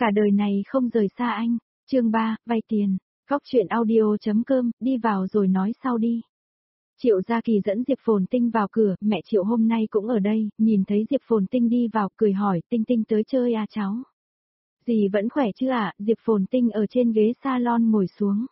Cả đời này không rời xa anh. Chương 3, vay tiền. Góc truyện audio.com, đi vào rồi nói sau đi. Triệu Gia Kỳ dẫn Diệp Phồn Tinh vào cửa, mẹ Triệu hôm nay cũng ở đây, nhìn thấy Diệp Phồn Tinh đi vào, cười hỏi, Tinh Tinh tới chơi à cháu? Dì vẫn khỏe chứ ạ? Diệp Phồn Tinh ở trên ghế salon ngồi xuống.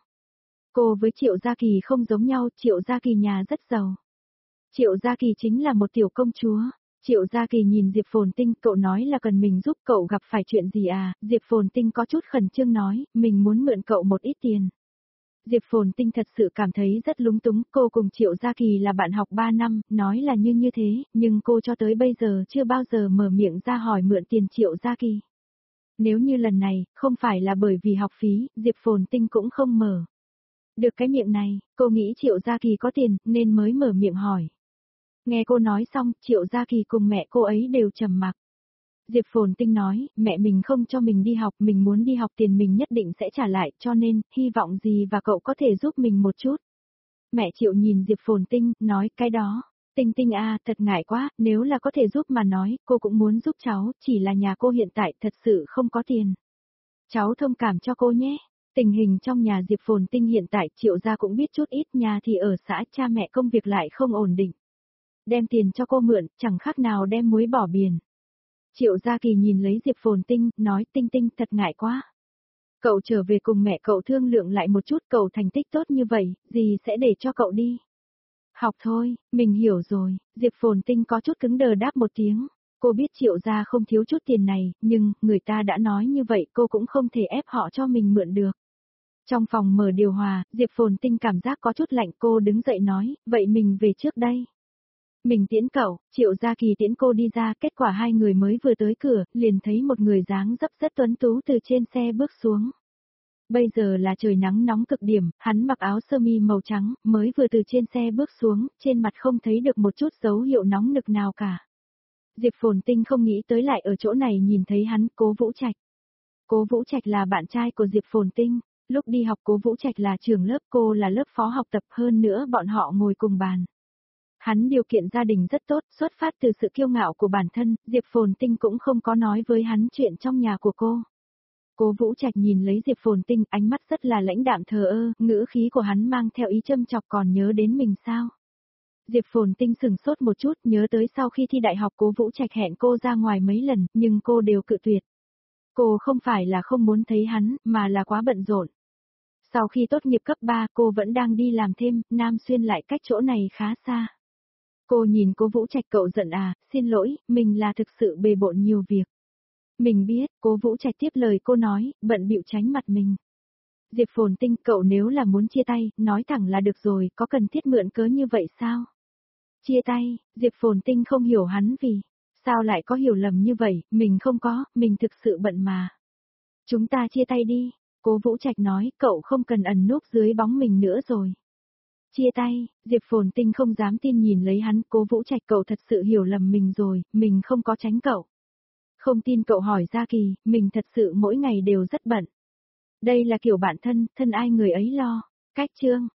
Cô với Triệu Gia Kỳ không giống nhau, Triệu Gia Kỳ nhà rất giàu. Triệu Gia Kỳ chính là một tiểu công chúa. Triệu Gia Kỳ nhìn Diệp Phồn Tinh, cậu nói là cần mình giúp cậu, gặp phải chuyện gì à? Diệp Phồn Tinh có chút khẩn trương nói, mình muốn mượn cậu một ít tiền. Diệp Phồn Tinh thật sự cảm thấy rất lúng túng, cô cùng Triệu Gia Kỳ là bạn học 3 năm, nói là như thế, nhưng cô cho tới bây giờ chưa bao giờ mở miệng ra hỏi mượn tiền Triệu Gia Kỳ. Nếu như lần này, không phải là bởi vì học phí, Diệp Phồn Tinh cũng không mở được cái miệng này, cô nghĩ Triệu Gia Kỳ có tiền, nên mới mở miệng hỏi. Nghe cô nói xong, Triệu Gia Kỳ cùng mẹ cô ấy đều trầm mặc. Diệp Phồn Tinh nói, mẹ mình không cho mình đi học, mình muốn đi học tiền mình nhất định sẽ trả lại, cho nên, hy vọng gì và cậu có thể giúp mình một chút. Mẹ Triệu nhìn Diệp Phồn Tinh, nói, cái đó. Tinh Tinh à, thật ngại quá, nếu là có thể giúp mà nói, cô cũng muốn giúp cháu, chỉ là nhà cô hiện tại thật sự không có tiền. Cháu thông cảm cho cô nhé. Tình hình trong nhà Diệp Phồn Tinh hiện tại Triệu gia cũng biết chút ít, nhà thì ở xã, cha mẹ công việc lại không ổn định. Đem tiền cho cô mượn, chẳng khác nào đem muối bỏ biển. Triệu Gia Kỳ nhìn lấy Diệp Phồn Tinh, nói Tinh Tinh thật ngại quá. Cậu trở về cùng mẹ cậu thương lượng lại một chút, cậu thành tích tốt như vậy, dì sẽ để cho cậu đi. Học thôi, mình hiểu rồi, Diệp Phồn Tinh có chút cứng đờ đáp một tiếng. Cô biết Triệu gia không thiếu chút tiền này, nhưng, người ta đã nói như vậy cô cũng không thể ép họ cho mình mượn được. Trong phòng mở điều hòa, Diệp Phồn Tinh cảm giác có chút lạnh, cô đứng dậy nói, vậy mình về trước đây. Mình tiễn cậu, Triệu Gia Kỳ tiễn cô đi ra, kết quả hai người mới vừa tới cửa, liền thấy một người dáng dấp rất tuấn tú từ trên xe bước xuống. Bây giờ là trời nắng nóng cực điểm, hắn mặc áo sơ mi màu trắng, mới vừa từ trên xe bước xuống, trên mặt không thấy được một chút dấu hiệu nóng nực nào cả. Diệp Phồn Tinh không nghĩ tới lại ở chỗ này nhìn thấy hắn, Cố Vũ Trạch. Cố Vũ Trạch là bạn trai của Diệp Phồn Tinh, lúc đi học Cố Vũ Trạch là trưởng lớp, cô là lớp phó học tập, hơn nữa bọn họ ngồi cùng bàn. Hắn điều kiện gia đình rất tốt, xuất phát từ sự kiêu ngạo của bản thân, Diệp Phồn Tinh cũng không có nói với hắn chuyện trong nhà của cô. Cố Vũ Trạch nhìn lấy Diệp Phồn Tinh, ánh mắt rất là lãnh đạm thờ ơ, ngữ khí của hắn mang theo ý châm chọc, còn nhớ đến mình sao? Diệp Phồn Tinh sừng sốt một chút, nhớ tới sau khi thi đại học Cố Vũ Trạch hẹn cô ra ngoài mấy lần, nhưng cô đều cự tuyệt. Cô không phải là không muốn thấy hắn, mà là quá bận rộn. Sau khi tốt nghiệp cấp 3, cô vẫn đang đi làm thêm, Nam Xuyên lại cách chỗ này khá xa. Cô nhìn Cố Vũ Trạch, cậu giận à, xin lỗi, mình là thực sự bề bộn nhiều việc. Mình biết, Cố Vũ Trạch tiếp lời cô nói, bận bịu tránh mặt mình. Diệp Phồn Tinh, cậu nếu là muốn chia tay, nói thẳng là được rồi, có cần thiết mượn cớ như vậy sao? Chia tay, Diệp Phồn Tinh không hiểu hắn vì, sao lại có hiểu lầm như vậy, mình không có, mình thực sự bận mà. Chúng ta chia tay đi, Cố Vũ Trạch nói, cậu không cần ẩn núp dưới bóng mình nữa rồi. Chia tay, Diệp Phồn Tinh không dám tin nhìn lấy hắn, Cố Vũ Trạch, cậu thật sự hiểu lầm mình rồi, mình không có tránh cậu. Không tin cậu hỏi Gia Kỳ, mình thật sự mỗi ngày đều rất bận. Đây là kiểu bạn thân, thân ai người ấy lo. Cách chương.